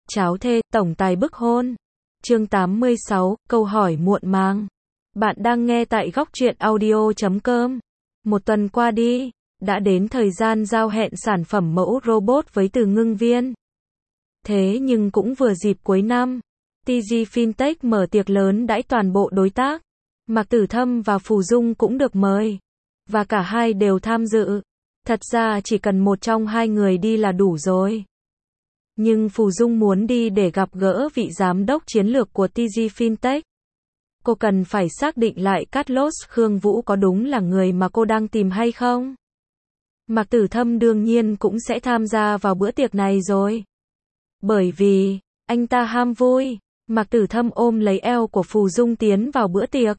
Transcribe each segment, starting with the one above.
Cháo thê, tổng tài bức hôn. Chương 86, câu hỏi muộn màng. Bạn đang nghe tại góc truyện audio.com. Một tuần qua đi, đã đến thời gian giao hẹn sản phẩm mẫu robot với Từ Ngưng Viên. Thế nhưng cũng vừa dịp cuối năm, TG Fintech mở tiệc lớn đãi toàn bộ đối tác. Mạc Tử Thâm và Phù Dung cũng được mời. Và cả hai đều tham dự. Thật ra chỉ cần một trong hai người đi là đủ rồi. Nhưng Phù Dung muốn đi để gặp gỡ vị giám đốc chiến lược của TG Fintech. Cô cần phải xác định lại Carlos Khương Vũ có đúng là người mà cô đang tìm hay không. Mạc Tử Thâm đương nhiên cũng sẽ tham gia vào bữa tiệc này rồi. Bởi vì, anh ta ham vui. Mạc Tử Thâm ôm lấy eo của Phù Dung tiến vào bữa tiệc.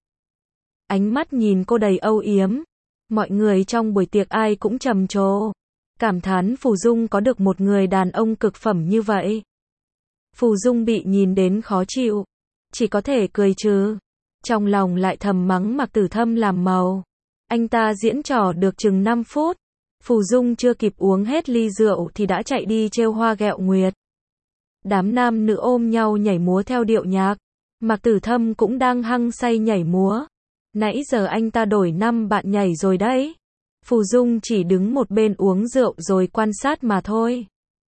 Ánh mắt nhìn cô đầy âu yếm. Mọi người trong buổi tiệc ai cũng trầm trồ. Cảm thán Phù Dung có được một người đàn ông cực phẩm như vậy. Phù Dung bị nhìn đến khó chịu. Chỉ có thể cười trừ. Trong lòng lại thầm mắng Mạc Tử Thâm làm màu. Anh ta diễn trò được chừng 5 phút. Phù Dung chưa kịp uống hết ly rượu thì đã chạy đi trêu hoa ghẹo nguyệt. Đám nam nữ ôm nhau nhảy múa theo điệu nhạc. Mạc Tử Thâm cũng đang hăng say nhảy múa. Nãy giờ anh ta đổi 5 bạn nhảy rồi đấy. Phù Dung chỉ đứng một bên uống rượu rồi quan sát mà thôi.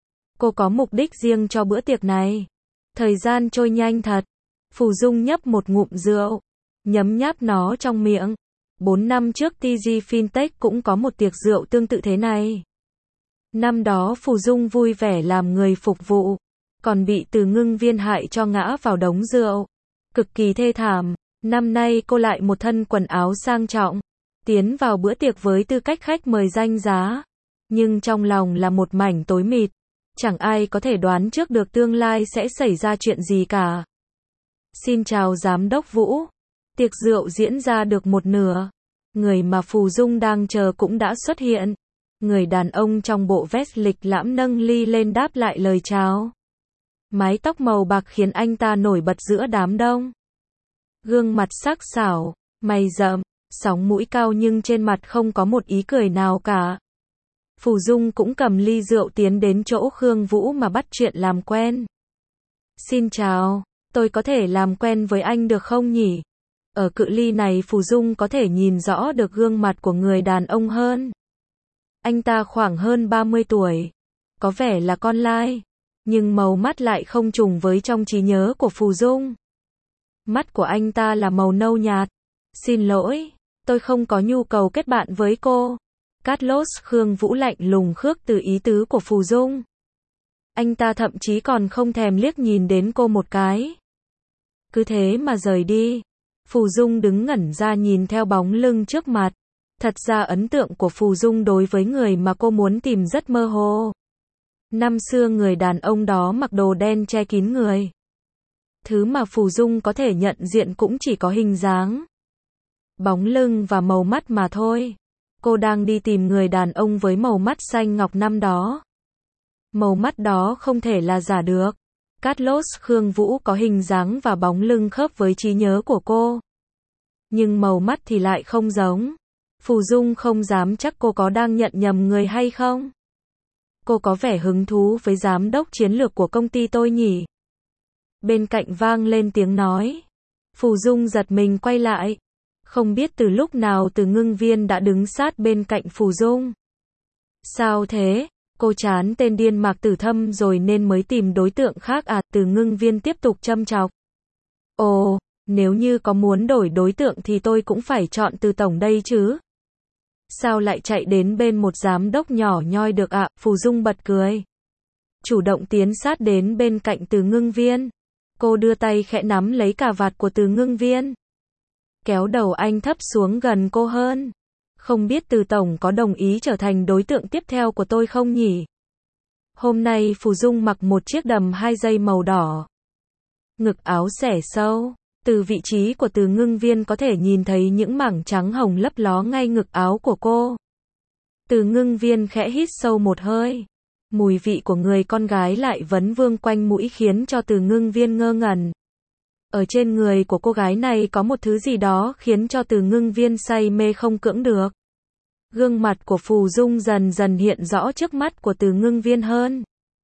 Cô có mục đích riêng cho bữa tiệc này. Thời gian trôi nhanh thật. Phù Dung nhấp một ngụm rượu. Nhấm nháp nó trong miệng. 4 năm trước TG Fintech cũng có một tiệc rượu tương tự thế này. Năm đó Phù Dung vui vẻ làm người phục vụ. Còn bị Từ Ngưng Viên hại cho ngã vào đống rượu. Cực kỳ thê thảm. Năm nay cô lại một thân quần áo sang trọng. Tiến vào bữa tiệc với tư cách khách mời danh giá. Nhưng trong lòng là một mảnh tối mịt. Chẳng ai có thể đoán trước được tương lai sẽ xảy ra chuyện gì cả. Xin chào Giám đốc Vũ. Tiệc rượu diễn ra được một nửa. Người mà Phù Dung đang chờ cũng đã xuất hiện. Người đàn ông trong bộ vest lịch lãm nâng ly lên đáp lại lời chào. Mái tóc màu bạc khiến anh ta nổi bật giữa đám đông. Gương mặt sắc sảo, mày rậm, sóng mũi cao nhưng trên mặt không có một ý cười nào cả. Phù Dung cũng cầm ly rượu tiến đến chỗ Khương Vũ mà bắt chuyện làm quen. Xin chào, tôi có thể làm quen với anh được không nhỉ? Ở cự ly này Phù Dung có thể nhìn rõ được gương mặt của người đàn ông hơn. Anh ta khoảng hơn 30 tuổi. Có vẻ là con lai. Nhưng màu mắt lại không trùng với trong trí nhớ của Phù Dung. Mắt của anh ta là màu nâu nhạt. Xin lỗi, tôi không có nhu cầu kết bạn với cô. Carlos Khương Vũ lạnh lùng khước từ ý tứ của Phù Dung. Anh ta thậm chí còn không thèm liếc nhìn đến cô một cái. Cứ thế mà rời đi. Phù Dung đứng ngẩn ra nhìn theo bóng lưng trước mặt. Thật ra ấn tượng của Phù Dung đối với người mà cô muốn tìm rất mơ hồ. Năm xưa người đàn ông đó mặc đồ đen che kín người. Thứ mà Phù Dung có thể nhận diện cũng chỉ có hình dáng, bóng lưng và màu mắt mà thôi. Cô đang đi tìm người đàn ông với màu mắt xanh ngọc năm đó. Màu mắt đó không thể là giả được. Carlos Khương Vũ có hình dáng và bóng lưng khớp với trí nhớ của cô. Nhưng màu mắt thì lại không giống. Phù Dung không dám chắc cô có đang nhận nhầm người hay không. Cô có vẻ hứng thú với giám đốc chiến lược của công ty tôi nhỉ? Bên cạnh vang lên tiếng nói. Phù Dung giật mình quay lại. Không biết từ lúc nào Từ Ngưng Viên đã đứng sát bên cạnh Phù Dung. Sao thế? Cô chán tên điên Mạc Tử Thâm rồi nên mới tìm đối tượng khác à? Từ Ngưng Viên tiếp tục châm chọc. Ồ, nếu như có muốn đổi đối tượng thì tôi cũng phải chọn Từ Tổng đây chứ. Sao lại chạy đến bên một giám đốc nhỏ nhoi được ạ? Phù Dung bật cười. Chủ động tiến sát đến bên cạnh Từ Ngưng Viên. Cô đưa tay khẽ nắm lấy cà vạt của Từ Ngưng Viên. Kéo đầu anh thấp xuống gần cô hơn. Không biết Từ Tổng có đồng ý trở thành đối tượng tiếp theo của tôi không nhỉ? Hôm nay Phù Dung mặc một chiếc đầm 2 dây màu đỏ. Ngực áo xẻ sâu. Từ vị trí của Từ Ngưng Viên có thể nhìn thấy những mảng trắng hồng lấp ló ngay ngực áo của cô. Từ Ngưng Viên khẽ hít sâu một hơi. Mùi vị của người con gái lại vấn vương quanh mũi khiến cho Từ Ngưng Viên ngơ ngẩn. Ở trên người của cô gái này có một thứ gì đó khiến cho Từ Ngưng Viên say mê không cưỡng được. Gương mặt của Phù Dung dần dần hiện rõ trước mắt của Từ Ngưng Viên hơn.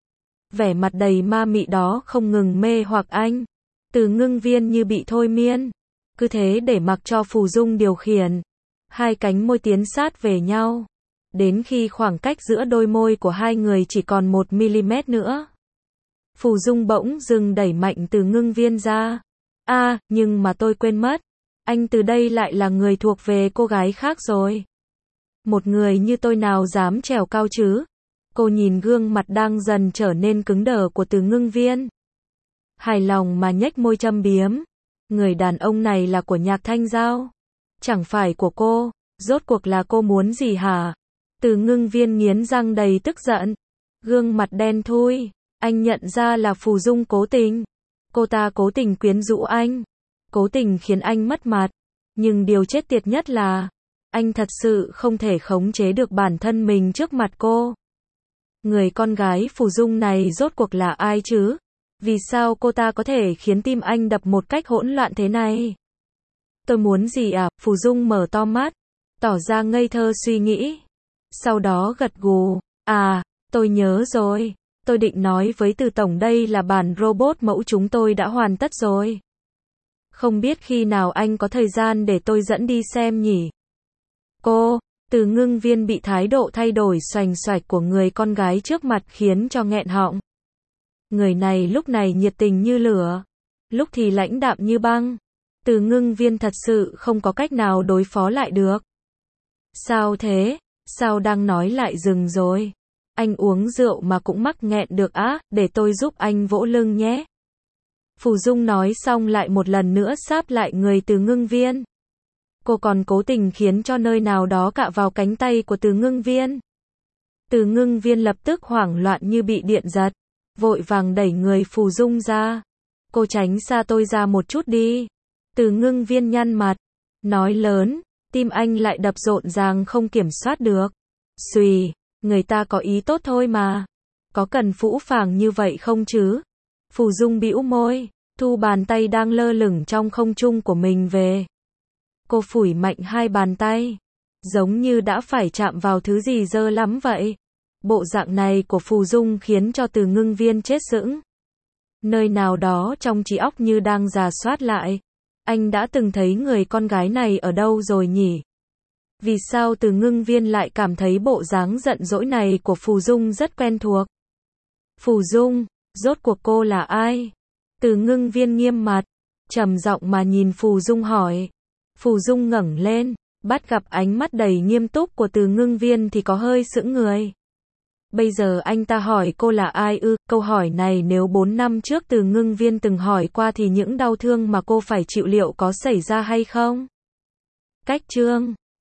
Vẻ mặt đầy ma mị đó không ngừng mê hoặc anh. Từ Ngưng Viên như bị thôi miên. Cứ thế để mặc cho Phù Dung điều khiển. Hai cánh môi tiến sát về nhau. Đến khi khoảng cách giữa đôi môi của hai người chỉ còn 1mm nữa. Phù Dung bỗng dừng đẩy mạnh Từ Ngưng Viên ra. Nhưng mà tôi quên mất. Anh từ đây lại là người thuộc về cô gái khác rồi. Một người như tôi nào dám trèo cao chứ? Cô nhìn gương mặt đang dần trở nên cứng đờ của Từ Ngưng Viên. Hài lòng mà nhếch môi châm biếm. Người đàn ông này là của Nhạc Thanh Giao. Chẳng phải của cô. Rốt cuộc là cô muốn gì hả? Từ Ngưng Viên nghiến răng đầy tức giận. Gương mặt đen thui. Anh nhận ra là Phù Dung cố tình. Cô ta cố tình quyến rũ anh. Cố tình khiến anh mất mặt. Nhưng điều chết tiệt nhất là anh thật sự không thể khống chế được bản thân mình trước mặt cô. Người con gái Phù Dung này rốt cuộc là ai chứ? Vì sao cô ta có thể khiến tim anh đập một cách hỗn loạn thế này? Tôi muốn gì à? Phù Dung mở to mắt, tỏ ra ngây thơ suy nghĩ. Sau đó gật gù. Tôi nhớ rồi. Tôi định nói với Từ Tổng đây là bản robot mẫu chúng tôi đã hoàn tất rồi. Không biết khi nào anh có thời gian để tôi dẫn đi xem nhỉ? Cô, Từ Ngưng Viên bị thái độ thay đổi xoành xoạch của người con gái trước mặt khiến cho nghẹn họng. Người này lúc này nhiệt tình như lửa, lúc thì lãnh đạm như băng. Từ Ngưng Viên thật sự không có cách nào đối phó lại được. Sao thế? Sao đang nói lại dừng rồi? Anh uống rượu mà cũng mắc nghẹn được á, để tôi giúp anh vỗ lưng nhé. Phù Dung nói xong lại một lần nữa sáp lại người Từ Ngưng Viên. Cô còn cố tình khiến cho nơi nào đó cạ vào cánh tay của Từ Ngưng Viên. Từ Ngưng Viên lập tức hoảng loạn như bị điện giật, vội vàng đẩy người Phù Dung ra. Cô tránh xa tôi ra một chút đi. Từ Ngưng Viên nhăn mặt, nói lớn, tim anh lại đập rộn ràng không kiểm soát được. Xùy, người ta có ý tốt thôi mà. Có cần phũ phàng như vậy không chứ? Phù Dung bĩu môi, thu bàn tay đang lơ lửng trong không trung của mình về. Cô phủi mạnh hai bàn tay, giống như đã phải chạm vào thứ gì dơ lắm vậy. Bộ dạng này của Phù Dung khiến cho Từ Ngưng Viên chết sững. Nơi nào đó trong trí óc như đang rà soát lại. Anh đã từng thấy người con gái này ở đâu rồi nhỉ? Vì sao Từ Ngưng Viên lại cảm thấy bộ dáng giận dỗi này của Phù Dung rất quen thuộc? Phù Dung, rốt cuộc cô là ai? Từ Ngưng Viên nghiêm mặt, trầm giọng mà nhìn Phù Dung hỏi. Phù Dung ngẩng lên, bắt gặp ánh mắt đầy nghiêm túc của Từ Ngưng Viên thì có hơi sững người. Bây giờ anh ta hỏi cô là ai ư? Câu hỏi này nếu 4 năm trước Từ Ngưng Viên từng hỏi qua thì những đau thương mà cô phải chịu liệu có xảy ra hay không? Cách chương